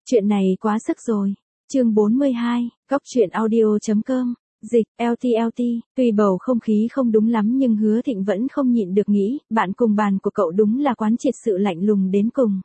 Chuyện này quá sức rồi. Chương 42, Góc truyện audio.com. Dịch, LTLT, tuy bầu không khí không đúng lắm nhưng Hứa Thịnh vẫn không nhịn được nghĩ, bạn cùng bàn của cậu đúng là quán triệt sự lạnh lùng đến cùng.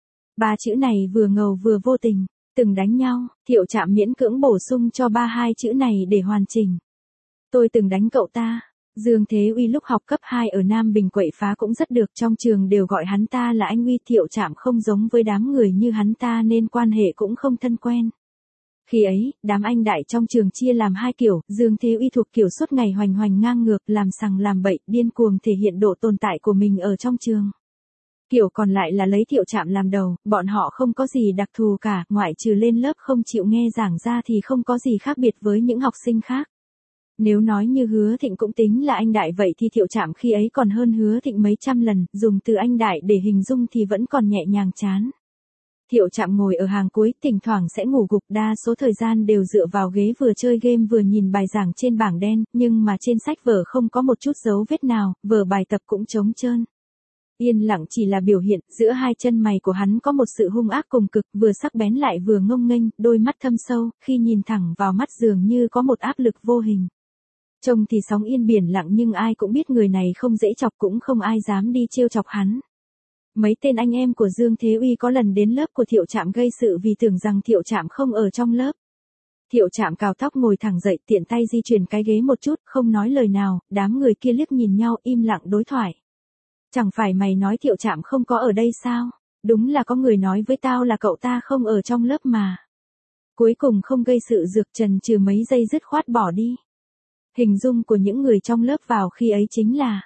Ba chữ này vừa ngầu vừa vô tình, từng đánh nhau, Thiệu Trạm miễn cưỡng bổ sung cho ba hai chữ này để hoàn chỉnh. Tôi từng đánh cậu ta. Dương Thế Uy lúc học cấp 2 ở Nam Bình quậy phá cũng rất được, trong trường đều gọi hắn ta là anh Uy. Thiệu Trạm không giống với đám người như hắn ta nên quan hệ cũng không thân quen. Khi ấy, đám anh đại trong trường chia làm hai kiểu, Dương Thế Uy thuộc kiểu suốt ngày hoành hoành ngang ngược, làm sằng làm bậy, điên cuồng thể hiện độ tồn tại của mình ở trong trường. Kiểu còn lại là lấy Thiệu Trạm làm đầu, bọn họ không có gì đặc thù cả, ngoại trừ lên lớp không chịu nghe giảng ra thì không có gì khác biệt với những học sinh khác. Nếu nói như Hứa Thịnh cũng tính là anh đại vậy thì Thiệu Trạm khi ấy còn hơn Hứa Thịnh mấy trăm lần, dùng từ anh đại để hình dung thì vẫn còn nhẹ nhàng chán. Thiệu Trạm ngồi ở hàng cuối, thỉnh thoảng sẽ ngủ gục, đa số thời gian đều dựa vào ghế vừa chơi game vừa nhìn bài giảng trên bảng đen, nhưng mà trên sách vở không có một chút dấu vết nào, vở bài tập cũng trống trơn. Yên lặng chỉ là biểu hiện, giữa hai chân mày của hắn có một sự hung ác cùng cực, vừa sắc bén lại vừa ngông nghênh, đôi mắt thâm sâu, khi nhìn thẳng vào mắt dường như có một áp lực vô hình. Trông thì sóng yên biển lặng nhưng ai cũng biết người này không dễ chọc, cũng không ai dám đi trêu chọc hắn. Mấy tên anh em của Dương Thế Uy có lần đến lớp của Thiệu Trạm gây sự vì tưởng rằng Thiệu Trạm không ở trong lớp. Thiệu Trạm cào tóc ngồi thẳng dậy, tiện tay di chuyển cái ghế một chút, không nói lời nào, đám người kia liếc nhìn nhau im lặng đối thoại. Chẳng phải mày nói Thiệu Trạm không có ở đây sao? Đúng là có người nói với tao là cậu ta không ở trong lớp mà. Cuối cùng không gây sự dược trần trừ mấy giây dứt khoát bỏ đi. Hình dung của những người trong lớp vào khi ấy chính là: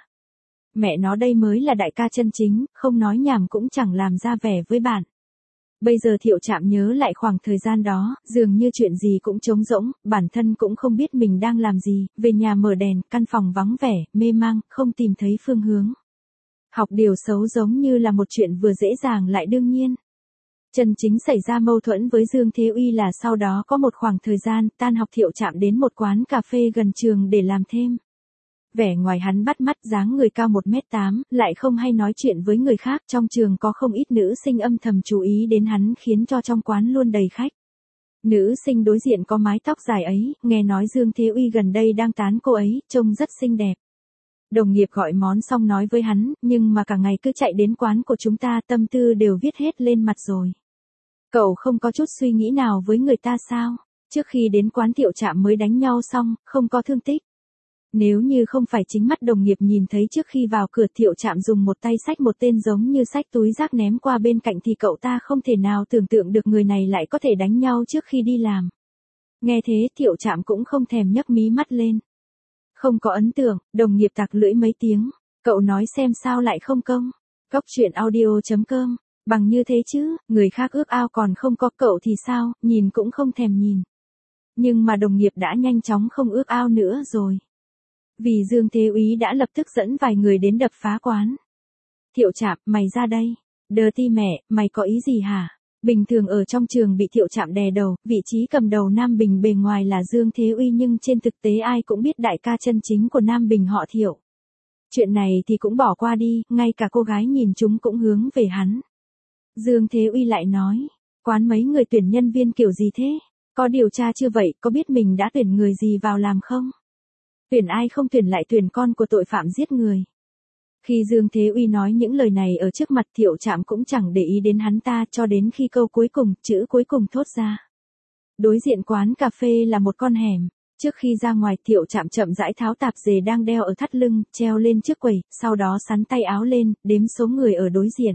mẹ nó đây mới là đại ca chân chính, không nói nhảm cũng chẳng làm ra vẻ với bạn. Bây giờ Thiệu Trạm nhớ lại khoảng thời gian đó, dường như chuyện gì cũng trống rỗng, bản thân cũng không biết mình đang làm gì, về nhà mở đèn, căn phòng vắng vẻ, mê mang, không tìm thấy phương hướng. Học điều xấu giống như là một chuyện vừa dễ dàng lại đương nhiên. Chân chính xảy ra mâu thuẫn với Dương Thế Uy là sau đó có một khoảng thời gian, tan học Thiệu Trạm đến một quán cà phê gần trường để làm thêm. Vẻ ngoài hắn bắt mắt, dáng người cao 1m8, lại không hay nói chuyện với người khác, trong trường có không ít nữ sinh âm thầm chú ý đến hắn khiến cho trong quán luôn đầy khách. Nữ sinh đối diện có mái tóc dài ấy, nghe nói Dương Thế Uy gần đây đang tán cô ấy, trông rất xinh đẹp. Đồng nghiệp gọi món xong nói với hắn, nhưng mà cả ngày cứ chạy đến quán của chúng ta, tâm tư đều viết hết lên mặt rồi. Cậu không có chút suy nghĩ nào với người ta sao? Trước khi đến quán Thiệu Trạm mới đánh nhau xong, không có thương tích. Nếu như không phải chính mắt đồng nghiệp nhìn thấy trước khi vào cửa Thiệu Trạm dùng một tay xách một tên giống như xách túi rác ném qua bên cạnh thì cậu ta không thể nào tưởng tượng được người này lại có thể đánh nhau trước khi đi làm. Nghe thế Thiệu Trạm cũng không thèm nhấc mí mắt lên. Không có ấn tượng, đồng nghiệp tặc lưỡi mấy tiếng. Cậu nói xem sao lại không công. Góc truyện audio.com. Bằng như thế chứ, người khác ước ao còn không có, cậu thì sao, nhìn cũng không thèm nhìn. Nhưng mà đồng nghiệp đã nhanh chóng không ước ao nữa rồi. Vì Dương Thế Úy đã lập tức dẫn vài người đến đập phá quán. Thiệu Trạm, mày ra đây. Đờ ti mẹ, mày có ý gì hả? Bình thường ở trong trường bị Thiệu Trạm đè đầu, vị trí cầm đầu Nam Bình bề ngoài là Dương Thế Uy nhưng trên thực tế ai cũng biết đại ca chân chính của Nam Bình họ Thiệu. Chuyện này thì cũng bỏ qua đi, ngay cả cô gái nhìn chúng cũng hướng về hắn. Dương Thế Uy lại nói, quán mấy người tuyển nhân viên kiểu gì thế? Có điều tra chưa vậy, có biết mình đã tuyển người gì vào làm không? Tuyển ai không tuyển lại tuyển con của tội phạm giết người. Khi Dương Thế Uy nói những lời này ở trước mặt Thiệu Trạm cũng chẳng để ý đến hắn ta cho đến khi câu cuối cùng, chữ cuối cùng thốt ra. Đối diện quán cà phê là một con hẻm. Trước khi ra ngoài Thiệu Trạm chậm rãi tháo tạp dề đang đeo ở thắt lưng, treo lên trước quầy, sau đó xắn tay áo lên, đếm số người ở đối diện.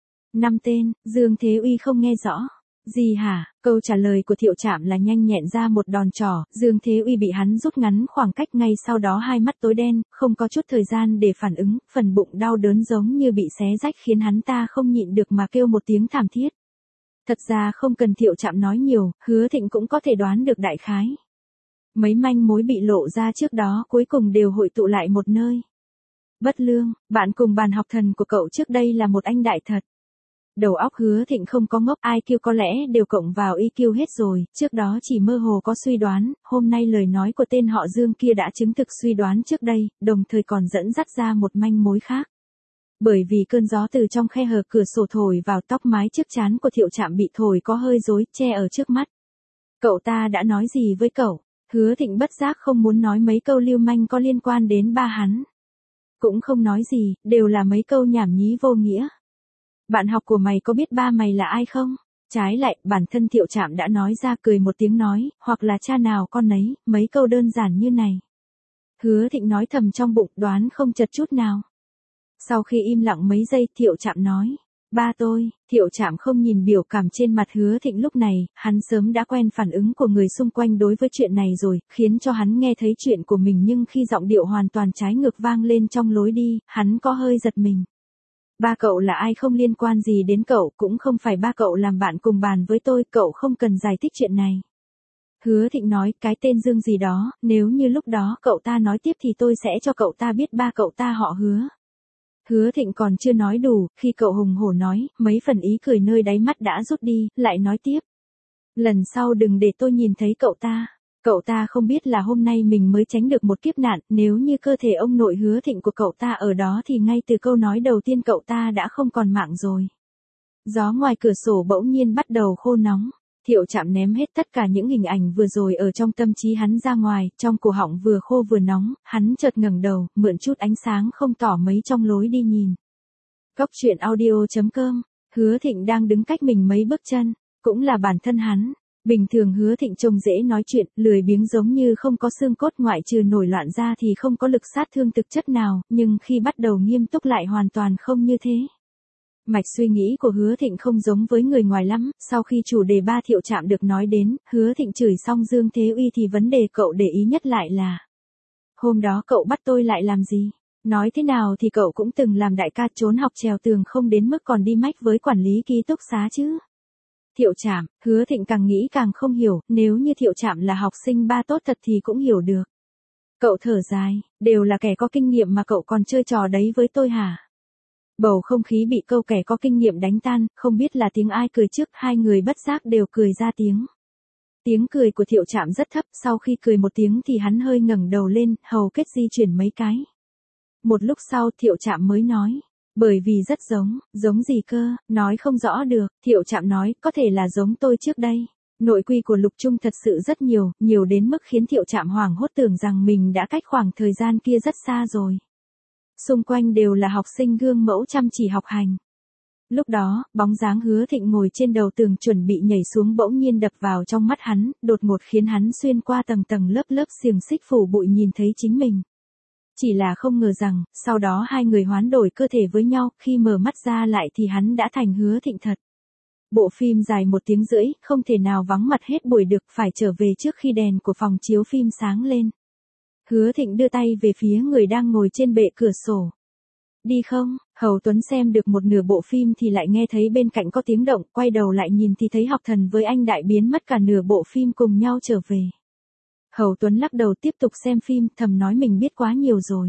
5 tên, Dương Thế Uy không nghe rõ. Gì hả? Câu trả lời của Thiệu Trạm là nhanh nhẹn ra một đòn trỏ, Dương Thế Uy bị hắn rút ngắn khoảng cách, ngay sau đó hai mắt tối đen, không có chút thời gian để phản ứng, phần bụng đau đớn giống như bị xé rách khiến hắn ta không nhịn được mà kêu một tiếng thảm thiết. Thật ra không cần Thiệu Trạm nói nhiều, Hứa Thịnh cũng có thể đoán được đại khái. Mấy manh mối bị lộ ra trước đó cuối cùng đều hội tụ lại một nơi. Bất Lương, bạn cùng bàn học thần của cậu trước đây là một anh đại thật. Đầu óc Hứa Thịnh không có ngốc, IQ có lẽ đều cộng vào EQ hết rồi, trước đó chỉ mơ hồ có suy đoán, hôm nay lời nói của tên họ Dương kia đã chứng thực suy đoán trước đây, đồng thời còn dẫn dắt ra một manh mối khác. Bởi vì cơn gió từ trong khe hở cửa sổ thổi vào, tóc mái trước trán của Thiệu Trạm bị thổi có hơi rối, che ở trước mắt. Cậu ta đã nói gì với cậu? Hứa Thịnh bất giác không muốn nói mấy câu lưu manh có liên quan đến ba hắn. Cũng không nói gì, đều là mấy câu nhảm nhí vô nghĩa. Bạn học của mày có biết ba mày là ai không? Trái lại, bản thân Thiệu Trạm đã nói ra, cười một tiếng nói, hoặc là cha nào con nấy, mấy câu đơn giản như này. Hứa Thịnh nói thầm trong bụng, đoán không chật chút nào. Sau khi im lặng mấy giây, Thiệu Trạm nói, ba tôi. Thiệu Trạm không nhìn biểu cảm trên mặt Hứa Thịnh lúc này, hắn sớm đã quen phản ứng của người xung quanh đối với chuyện này rồi, khiến cho hắn nghe thấy chuyện của mình nhưng khi giọng điệu hoàn toàn trái ngược vang lên trong lối đi, hắn có hơi giật mình. Ba cậu là ai không liên quan gì đến cậu, cũng không phải ba cậu làm bạn cùng bàn với tôi, cậu không cần giải thích chuyện này. Hứa Thịnh nói, cái tên Dương gì đó, nếu như lúc đó cậu ta nói tiếp thì tôi sẽ cho cậu ta biết ba cậu ta họ Hứa. Hứa Thịnh còn chưa nói đủ, khi cậu hùng hổ nói, mấy phần ý cười nơi đáy mắt đã rút đi, lại nói tiếp. Lần sau đừng để tôi nhìn thấy cậu ta. Cậu ta không biết là hôm nay mình mới tránh được một kiếp nạn, nếu như cơ thể ông nội Hứa Thịnh của cậu ta ở đó thì ngay từ câu nói đầu tiên cậu ta đã không còn mạng rồi. Gió ngoài cửa sổ bỗng nhiên bắt đầu khô nóng. Thiệu Trạm ném hết tất cả những hình ảnh vừa rồi ở trong tâm trí hắn ra ngoài, trong cổ họng vừa khô vừa nóng, hắn chợt ngẩng đầu, mượn chút ánh sáng không tỏ mấy trong lối đi nhìn. Góc truyện audio.com, Hứa Thịnh đang đứng cách mình mấy bước chân, cũng là bản thân hắn. Bình thường Hứa Thịnh trông dễ nói chuyện, lười biếng giống như không có xương cốt, ngoại trừ nổi loạn ra thì không có lực sát thương thực chất nào, nhưng khi bắt đầu nghiêm túc lại hoàn toàn không như thế. Mạch suy nghĩ của Hứa Thịnh không giống với người ngoài lắm, sau khi chủ đề ba Thiệu Trạm được nói đến, Hứa Thịnh chửi xong Dương Thế Uy thì vấn đề cậu để ý nhất lại là: hôm đó cậu bắt tôi lại làm gì? Nói thế nào thì cậu cũng từng làm đại ca trốn học trèo tường, không đến mức còn đi mách với quản lý ký túc xá chứ. Thiệu Trạm, Hứa Thịnh càng nghĩ càng không hiểu, nếu như Thiệu Trạm là học sinh ba tốt thật thì cũng hiểu được. Cậu thở dài, đều là kẻ có kinh nghiệm mà cậu còn chơi trò đấy với tôi hả? Bầu không khí bị câu kẻ có kinh nghiệm đánh tan, không biết là tiếng ai cười trước, hai người bất giác đều cười ra tiếng. Tiếng cười của Thiệu Trạm rất thấp, sau khi cười một tiếng thì hắn hơi ngẩng đầu lên, hầu kết di chuyển mấy cái. Một lúc sau Thiệu Trạm mới nói, bởi vì rất giống gì cơ, nói không rõ được. Thiệu Trạm nói, có thể là giống tôi trước đây. Nội quy của Lục Trung thật sự rất nhiều, nhiều đến mức khiến Thiệu Trạm hoảng hốt, tưởng rằng mình đã cách khoảng thời gian kia rất xa rồi. Xung quanh đều là học sinh gương mẫu chăm chỉ học hành. Lúc đó, bóng dáng Hứa Thịnh ngồi trên đầu tường chuẩn bị nhảy xuống bỗng nhiên đập vào trong mắt hắn, đột ngột khiến hắn xuyên qua tầng tầng lớp lớp xiềng xích phủ bụi nhìn thấy chính mình. Chỉ là không ngờ rằng, sau đó hai người hoán đổi cơ thể với nhau, khi mở mắt ra lại thì hắn đã thành Hứa Thịnh thật. Bộ phim dài 1 tiếng rưỡi, không thể nào vắng mặt hết buổi được, phải trở về trước khi đèn của phòng chiếu phim sáng lên. Hứa Thịnh đưa tay về phía người đang ngồi trên bệ cửa sổ. Đi không? Hầu Tuấn xem được một nửa bộ phim thì lại nghe thấy bên cạnh có tiếng động, quay đầu lại nhìn thì thấy Học Thần với anh Đại biến mất cả nửa bộ phim cùng nhau trở về. Hầu Tuấn lắc đầu tiếp tục xem phim, thầm nói mình biết quá nhiều rồi.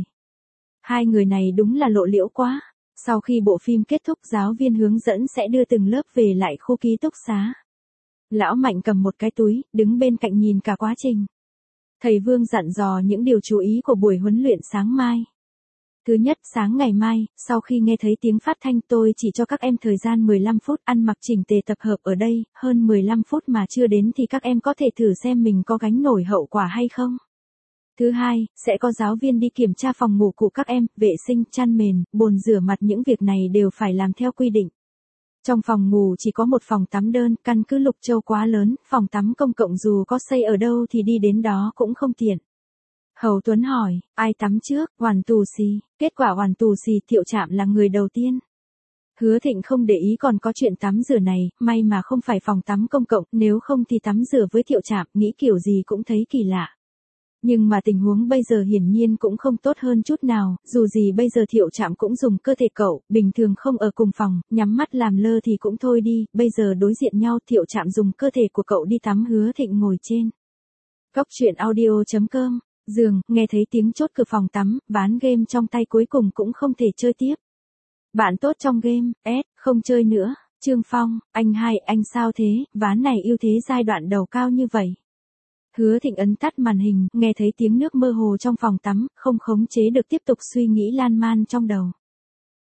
Hai người này đúng là lộ liễu quá. Sau khi bộ phim kết thúc, giáo viên hướng dẫn sẽ đưa từng lớp về lại khu ký túc xá. Lão Mạnh cầm một cái túi, đứng bên cạnh nhìn cả quá trình. Thầy Vương dặn dò những điều chú ý của buổi huấn luyện sáng mai. Thứ nhất, sáng ngày mai, sau khi nghe thấy tiếng phát thanh tôi chỉ cho các em thời gian 15 phút ăn mặc chỉnh tề tập hợp ở đây, hơn 15 phút mà chưa đến thì các em có thể thử xem mình có gánh nổi hậu quả hay không. Thứ hai, sẽ có giáo viên đi kiểm tra phòng ngủ của các em, vệ sinh, chăn mền, bồn rửa mặt, những việc này đều phải làm theo quy định. Trong phòng ngủ chỉ có một phòng tắm đơn, căn cứ Lục Châu quá lớn, phòng tắm công cộng dù có xây ở đâu thì đi đến đó cũng không tiện. Hầu Tuấn hỏi, ai tắm trước? Hoàn Tù Xì. Kết quả Hoàn Tù Xì, Thiệu Trạm là người đầu tiên. Hứa Thịnh không để ý còn có chuyện tắm rửa này, may mà không phải phòng tắm công cộng, nếu không thì tắm rửa với Thiệu Trạm, nghĩ kiểu gì cũng thấy kỳ lạ. Nhưng mà tình huống bây giờ hiển nhiên cũng không tốt hơn chút nào, dù gì bây giờ Thiệu Trạm cũng dùng cơ thể cậu, bình thường không ở cùng phòng, nhắm mắt làm lơ thì cũng thôi đi, bây giờ đối diện nhau Thiệu Trạm dùng cơ thể của cậu đi tắm, Hứa Thịnh ngồi trên góc truyện audio.com, giường, nghe thấy tiếng chốt cửa phòng tắm, ván game trong tay cuối cùng cũng không thể chơi tiếp. Bạn tốt trong game, không chơi nữa. Trương Phong, anh hai, anh sao thế, ván này ưu thế giai đoạn đầu cao như vậy. Hứa Thịnh ấn tắt màn hình, nghe thấy tiếng nước mơ hồ trong phòng tắm, không khống chế được tiếp tục suy nghĩ lan man trong đầu.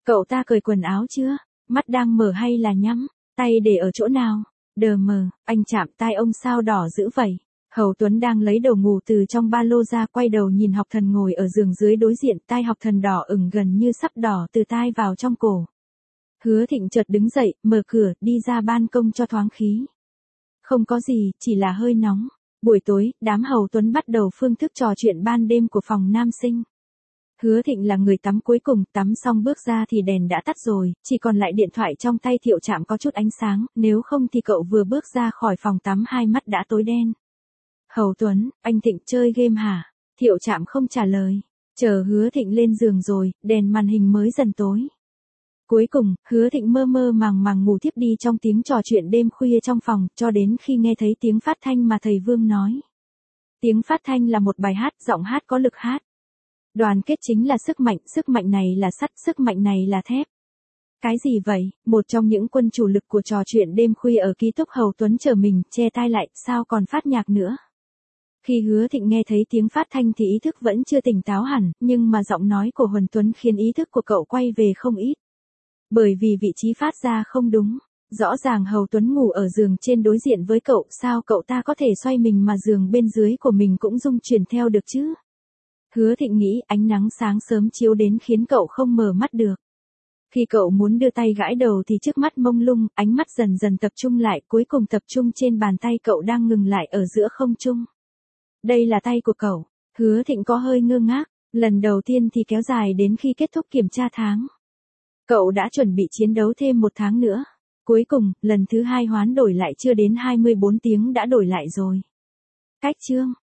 Cậu ta cởi quần áo chưa? Mắt đang mở hay là nhắm? Tay để ở chỗ nào? Đờ mờ, anh chạm tai ông sao đỏ dữ vậy? Hầu Tuấn đang lấy đồ ngủ từ trong ba lô ra, quay đầu nhìn Học Thần ngồi ở giường dưới đối diện, tai Học Thần đỏ ửng gần như sắp đỏ từ tai vào trong cổ. Hứa Thịnh chợt đứng dậy, mở cửa, đi ra ban công cho thoáng khí. Không có gì, chỉ là hơi nóng. Buổi tối, đám Hầu Tuấn bắt đầu phương thức trò chuyện ban đêm của phòng nam sinh. Hứa Thịnh là người tắm cuối cùng, tắm xong bước ra thì đèn đã tắt rồi, chỉ còn lại điện thoại trong tay Thiệu Trạm có chút ánh sáng, nếu không thì cậu vừa bước ra khỏi phòng tắm hai mắt đã tối đen. Hầu Tuấn, anh Thịnh chơi game hả? Thiệu Trạm không trả lời. Chờ Hứa Thịnh lên giường rồi, đèn màn hình mới dần tối. Cuối cùng, Hứa Thịnh mơ mơ màng màng ngủ thiếp đi trong tiếng trò chuyện đêm khuya trong phòng, cho đến khi nghe thấy tiếng phát thanh mà thầy Vương nói. Tiếng phát thanh là một bài hát, giọng hát có lực hát. Đoàn kết chính là sức mạnh này là sắt, sức mạnh này là thép. Cái gì vậy? Một trong những quân chủ lực của trò chuyện đêm khuya ở ký túc Hầu Tuấn trở mình, che tai lại, sao còn phát nhạc nữa? Khi Hứa Thịnh nghe thấy tiếng phát thanh thì ý thức vẫn chưa tỉnh táo hẳn, nhưng mà giọng nói của Huần Tuấn khiến ý thức của cậu quay về không ít. Bởi vì vị trí phát ra không đúng. Rõ ràng Hầu Tuấn ngủ ở giường trên đối diện với cậu, sao cậu ta có thể xoay mình mà giường bên dưới của mình cũng rung chuyển theo được chứ? Hứa Thịnh nghĩ ánh nắng sáng sớm chiếu đến khiến cậu không mở mắt được. Khi cậu muốn đưa tay gãi đầu thì trước mắt mông lung, ánh mắt dần dần tập trung lại, cuối cùng tập trung trên bàn tay cậu đang ngừng lại ở giữa không trung. Đây là tay của cậu. Hứa Thịnh có hơi ngơ ngác, lần đầu tiên thì kéo dài đến khi kết thúc kiểm tra tháng. Cậu đã chuẩn bị chiến đấu thêm 1 tháng nữa. Cuối cùng, lần thứ 2 hoán đổi lại chưa đến 24 tiếng đã đổi lại rồi. Cách chương